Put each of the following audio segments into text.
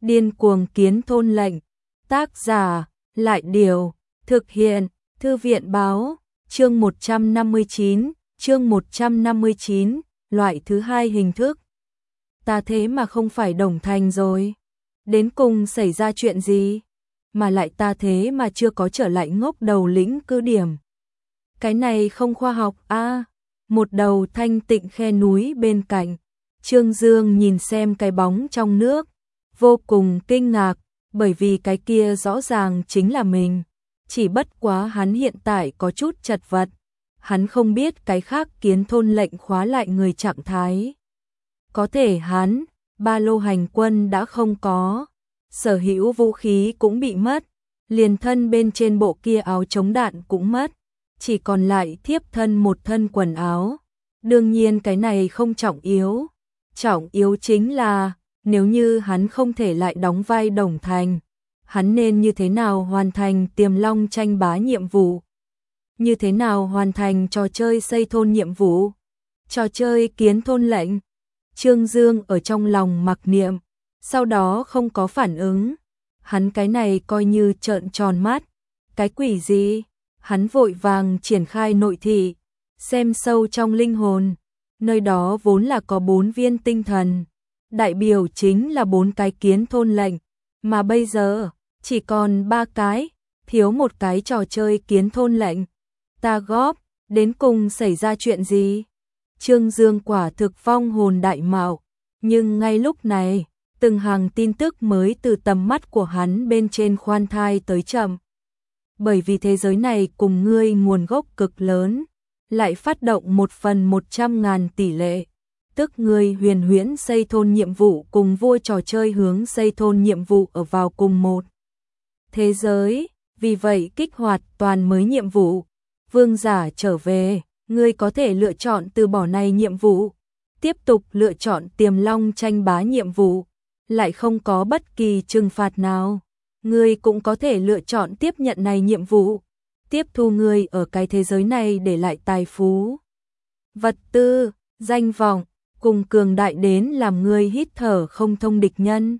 Điên cuồng kiến thôn lệnh. Tác giả, Lại Điều, thực hiện, Thư viện báo, chương 159, loại thứ hai hình thức. Ta thế mà không phải Đồng Thành rồi. Đến cùng xảy ra chuyện gì? Mà lại ta thế mà chưa có trở lại ngốc đầu lĩnh cứ điểm. Cái này không khoa học a. Một đầu thanh tịnh khe núi bên cạnh. Trương Dương nhìn xem cái bóng trong nước, vô cùng kinh ngạc, bởi vì cái kia rõ ràng chính là mình. Chỉ bất quá hắn hiện tại có chút chật vật. Hắn không biết cái khác kiến thôn lệnh khóa lại người trạng thái. Có thể hắn, ba lô hành quân đã không có, sở hữu vũ khí cũng bị mất, liền thân bên trên bộ kia áo chống đạn cũng mất, chỉ còn lại thiếp thân một thân quần áo. Đương nhiên cái này không trọng yếu chính là nếu như hắn không thể lại đóng vai Đồng Thành, hắn nên như thế nào hoàn thành Tiềm Long tranh bá nhiệm vụ? Như thế nào hoàn thành trò chơi xây thôn nhiệm vụ? Trò chơi kiến thôn lệnh? Trương Dương ở trong lòng mặc niệm, sau đó không có phản ứng. Hắn cái này coi như trợn tròn mắt. Cái quỷ gì? Hắn vội vàng triển khai nội thị, xem sâu trong linh hồn. Nơi đó vốn là có 4 viên tinh thần, đại biểu chính là 4 cái kiến thôn lệnh, mà bây giờ chỉ còn 3 cái, thiếu một cái trò chơi kiến thôn lệnh. Ta góp, đến cùng xảy ra chuyện gì? Trương Dương quả thực vong hồn đại mạo, nhưng ngay lúc này, từng hàng tin tức mới từ tầm mắt của hắn bên trên khoan thai tới chậm. Bởi vì thế giới này cùng ngươi nguồn gốc cực lớn, lại phát động 1/100.000 tỷ lệ, tức ngươi huyền huyễn xây thôn nhiệm vụ cùng vua trò chơi hướng xây thôn nhiệm vụ ở vào cùng một thế giới, vì vậy kích hoạt toàn mới nhiệm vụ. Vương giả trở về, ngươi có thể lựa chọn từ bỏ này nhiệm vụ, tiếp tục lựa chọn Tiềm Long tranh bá nhiệm vụ, lại không có bất kỳ trừng phạt nào. Ngươi cũng có thể lựa chọn tiếp nhận này nhiệm vụ, tiếp thu ngươi ở cái thế giới này để lại tài phú, vật tư, danh vọng, cùng cường đại đến làm ngươi hít thở không thông địch nhân.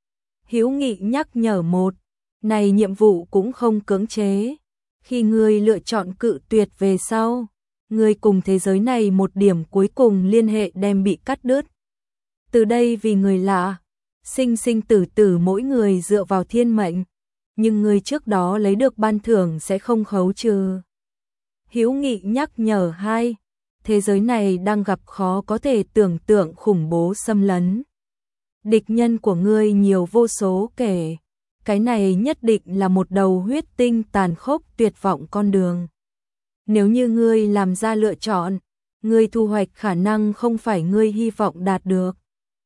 Hữu Nghị nhắc nhở một, này nhiệm vụ cũng không cưỡng chế. Khi ngươi lựa chọn cự tuyệt về sau, ngươi cùng thế giới này một điểm cuối cùng liên hệ đem bị cắt đứt. Từ đây vì người lạ, sinh sinh tử tử mỗi người dựa vào thiên mệnh, nhưng ngươi trước đó lấy được ban thưởng sẽ không khấu trừ. Hữu Nghị nhắc nhở 2, thế giới này đang gặp khó có thể tưởng tượng khủng bố xâm lấn. Địch nhân của ngươi nhiều vô số kể. Cái này nhất định là một đầu huyết tinh tàn khốc tuyệt vọng con đường. Nếu như ngươi làm ra lựa chọn, ngươi thu hoạch khả năng không phải ngươi hy vọng đạt được,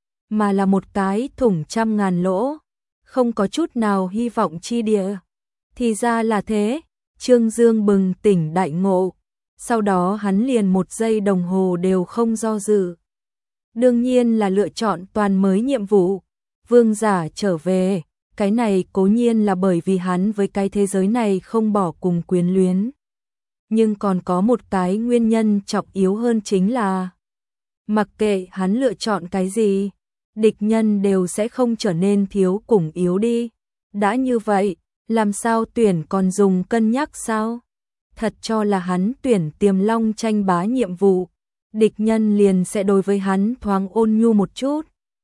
mà là một cái thủng 100.000 lỗ, không có chút nào hy vọng chi địa. Thì ra là thế, Trương Dương bừng tỉnh đại ngộ, sau đó hắn liền 1 giây đồng hồ đều không do dự. Đương nhiên là lựa chọn toàn mới nhiệm vụ, vương giả trở về. Cái này cố nhiên là bởi vì hắn với cái thế giới này không bỏ cùng quyến luyến. Nhưng còn có một cái nguyên nhân trọng yếu hơn chính là mặc kệ hắn lựa chọn cái gì, địch nhân đều sẽ không trở nên thiếu cùng yếu đi. Đã như vậy, làm sao tuyển còn dùng cân nhắc sao? Thật cho là hắn tuyển Tiềm Long tranh bá nhiệm vụ, địch nhân liền sẽ đối với hắn thoáng ôn nhu một chút.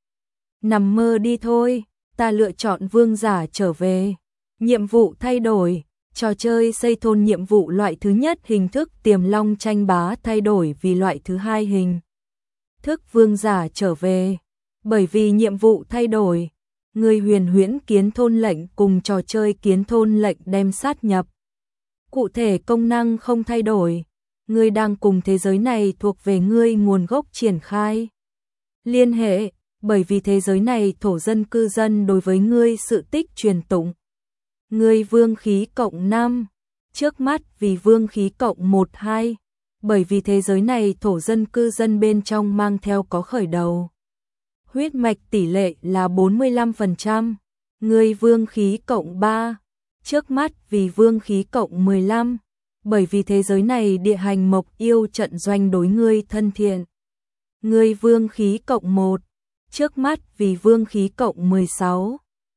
Nằm mơ đi thôi. Ta lựa chọn vương giả trở về. Nhiệm vụ thay đổi, trò chơi xây thôn nhiệm vụ loại thứ nhất hình thức Tiềm Long tranh bá thay đổi vì loại thứ hai hình thức vương giả trở về. Bởi vì nhiệm vụ thay đổi, người huyền huyễn kiến thôn lệnh cùng trò chơi kiến thôn lệnh đem sát nhập. Cụ thể công năng không thay đổi, người đang cùng thế giới này thuộc về ngươi nguồn gốc triển khai liên hệ. Bởi vì thế giới này thổ dân cư dân đối với ngươi sự tích truyền tụng. Ngươi vương khí cộng 5, trước mắt vì vương khí cộng 1-2, bởi vì thế giới này thổ dân cư dân bên trong mang theo có khởi đầu. Huyết mạch tỷ lệ là 45%, ngươi vương khí cộng 3, trước mắt vì vương khí cộng 15, bởi vì thế giới này địa hành mộc yêu trận doanh đối ngươi thân thiện. Ngươi vương khí cộng 1, trước mắt vì vương khí cộng 16,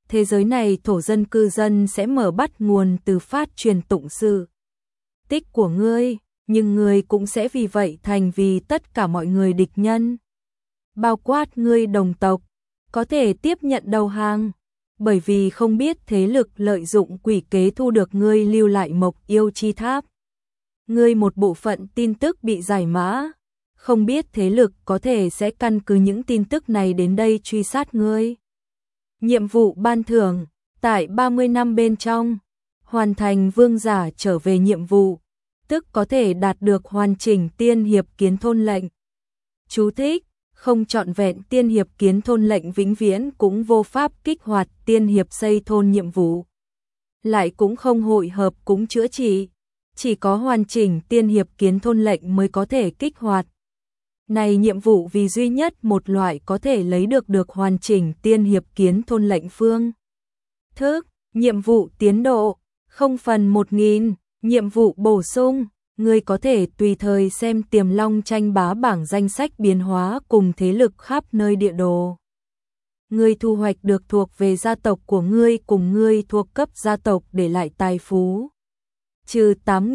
thế giới này thổ dân cư dân sẽ mở bắt nguồn từ phát truyền tụng sự tích của ngươi, nhưng ngươi cũng sẽ vì vậy thành vì tất cả mọi người địch nhân. Bao quát ngươi đồng tộc, có thể tiếp nhận đầu hàng, bởi vì không biết thế lực lợi dụng quỷ kế thu được ngươi lưu lại Mộc Yêu Chi Tháp. Ngươi một bộ phận tin tức bị giải mã, không biết thế lực có thể sẽ căn cứ những tin tức này đến đây truy sát ngươi. Nhiệm vụ ban thưởng, tại 30 năm bên trong, hoàn thành vương giả trở về nhiệm vụ, tức có thể đạt được hoàn chỉnh tiên hiệp kiến thôn lệnh. Chú thích, không trọn vẹn tiên hiệp kiến thôn lệnh vĩnh viễn cũng vô pháp kích hoạt tiên hiệp xây thôn nhiệm vụ. Lại cũng không hội hợp cũng chữa trị, chỉ có hoàn chỉnh tiên hiệp kiến thôn lệnh mới có thể kích hoạt. Này nhiệm vụ vì duy nhất một loại có thể lấy được hoàn chỉnh tiên hiệp kiến thôn lệnh phương thức, nhiệm vụ tiến độ, 0/1000, nhiệm vụ bổ sung, ngươi có thể tùy thời xem Tiềm Long tranh bá bảng danh sách biến hóa cùng thế lực khắp nơi địa đồ. Ngươi thu hoạch được thuộc về gia tộc của ngươi cùng ngươi thuộc cấp gia tộc để lại tài phú. Trừ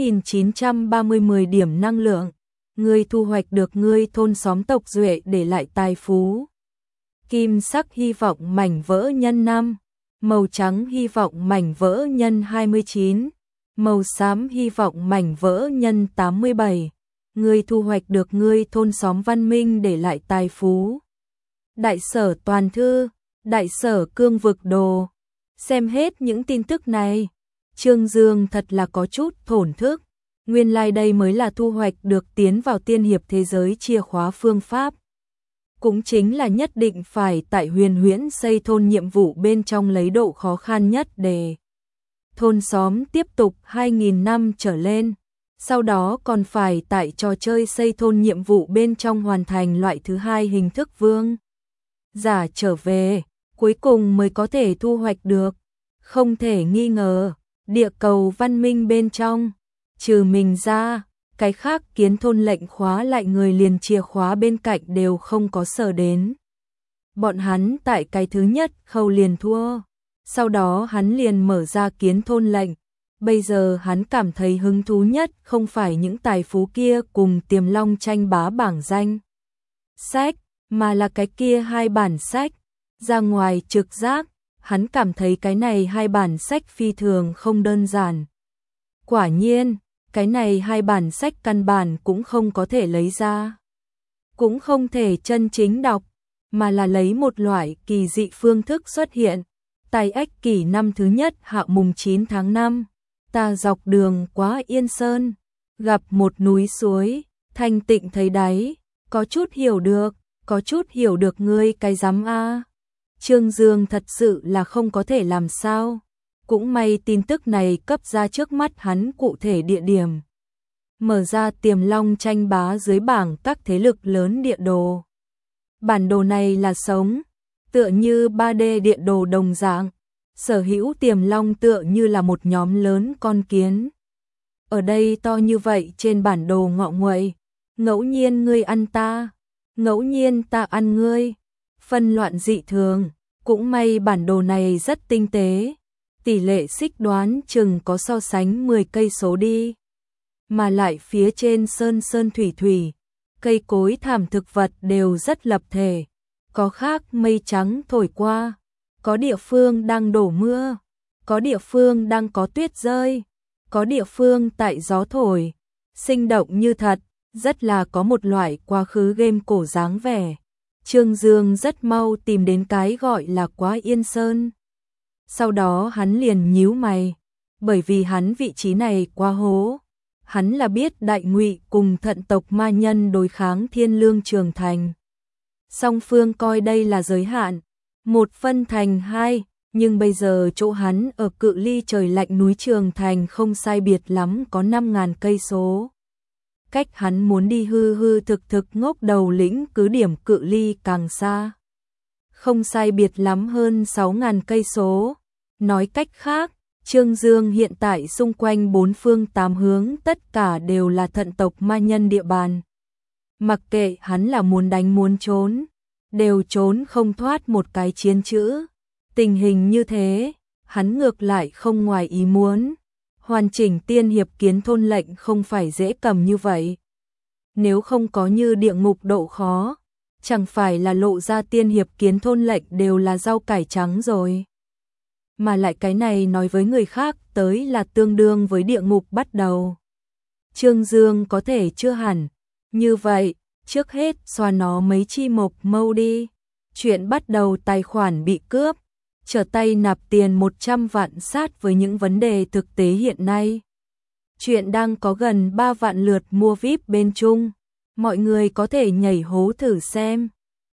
8.930 điểm năng lượng. Ngươi thu hoạch được ngươi thôn xóm tộc duệ để lại tài phú. Kim sắc hy vọng mảnh vỡ nhân 5, màu trắng hy vọng mảnh vỡ nhân 29, màu xám hy vọng mảnh vỡ nhân 87. Ngươi thu hoạch được ngươi thôn xóm văn minh để lại tài phú. Đại sở toàn thư, đại sở cương vực đồ. Xem hết những tin tức này, Trương Dương thật là có chút thổn thức. Nguyên lai đây mới là thu hoạch được tiến vào tiên hiệp thế giới chìa khóa phương pháp. Cũng chính là nhất định phải tại huyền huyễn xây thôn nhiệm vụ bên trong lấy độ khó khăn nhất để thôn xóm tiếp tục 2.000 năm trở lên. Sau đó còn phải tại trò chơi xây thôn nhiệm vụ bên trong hoàn thành loại thứ 2 hình thức vương giả trở về, cuối cùng mới có thể thu hoạch được. Không thể nghi ngờ, địa cầu văn minh bên trong, trừ mình ra, cái khác kiến thôn lệnh khóa lại người liền chìa khóa bên cạnh đều không có sở đến. Bọn hắn tại cái thứ nhất khâu liền thua, sau đó hắn liền mở ra kiến thôn lệnh. Bây giờ hắn cảm thấy hứng thú nhất không phải những tài phú kia cùng Tiềm Long tranh bá bảng danh sách, mà là cái kia 2 bản sách. Ra ngoài trực giác, hắn cảm thấy cái này 2 bản sách phi thường không đơn giản. Quả nhiên, cái này 2 bản sách căn bản cũng không có thể lấy ra, cũng không thể chân chính đọc, mà là lấy một loại kỳ dị phương thức xuất hiện. Tại Ách Kỷ năm thứ nhất hạ mùng 9 tháng 5, ta dọc đường qua Yên Sơn, gặp một núi suối, thanh tịnh thấy đáy, có chút hiểu được ngươi cái rắm a. Trương Dương thật sự là không có thể làm sao. Cũng may tin tức này cấp ra trước mắt hắn cụ thể địa điểm. Mở ra Tiềm Long tranh bá dưới bảng các thế lực lớn địa đồ. Bản đồ này là sống, tựa như 3D địa đồ đồng dạng. Sở hữu Tiềm Long tựa như là một nhóm lớn con kiến. Ở đây to như vậy trên bản đồ ngọ nguậy, ngẫu nhiên ngươi ăn ta, ngẫu nhiên ta ăn ngươi, phân loạn dị thường. Cũng may bản đồ này rất tinh tế, tỷ lệ xích đoán chừng có so sánh 10 cây số đi. Mà lại phía trên sơn thủy, cây cối thảm thực vật đều rất lập thể, có khác mây trắng thổi qua, có địa phương đang đổ mưa, có địa phương đang có tuyết rơi, có địa phương tại gió thổi, sinh động như thật, rất là có một loại quá khứ game cổ dáng vẻ. Trương Dương rất mau tìm đến cái gọi là Quá Yên Sơn. Sau đó hắn liền nhíu mày, bởi vì hắn vị trí này quá hố. Hắn là biết Đại Ngụy cùng Thận tộc ma nhân đối kháng Thiên Lương Trường Thành. Song phương coi đây là giới hạn, 1 phân thành 2, nhưng bây giờ chỗ hắn ở cự ly trời lạnh núi Trường Thành không sai biệt lắm có 5.000 cây số. Cách hắn muốn đi hư thực ngốc đầu lĩnh cứ điểm cự ly càng xa. Không sai biệt lắm hơn 6.000 cây số. Nói cách khác, Trương Dương hiện tại xung quanh 4 phương 8 hướng tất cả đều là Thận tộc ma nhân địa bàn. Mặc kệ hắn là muốn đánh muốn trốn, đều trốn không thoát một cái chiến chữ. Tình hình như thế, hắn ngược lại không ngoài ý muốn. Hoàn chỉnh tiên hiệp kiến thôn lệnh không phải dễ cầm như vậy. Nếu không có như địa ngục độ khó, chẳng phải là lộ ra tiên hiệp kiến thôn lệnh đều là rau cải trắng rồi. Mà lại cái này nói với người khác tới là tương đương với địa ngục bắt đầu. Trương Dương có thể chưa hẳn. Như vậy, trước hết xoa nó mấy chi mộc mâu đi. Chuyện bắt đầu tài khoản bị cướp, trở tay nạp tiền 100 vạn sát với những vấn đề thực tế hiện nay. Chuyện đang có gần 3 vạn lượt mua VIP bên Trung. Mọi người có thể nhảy hố thử xem.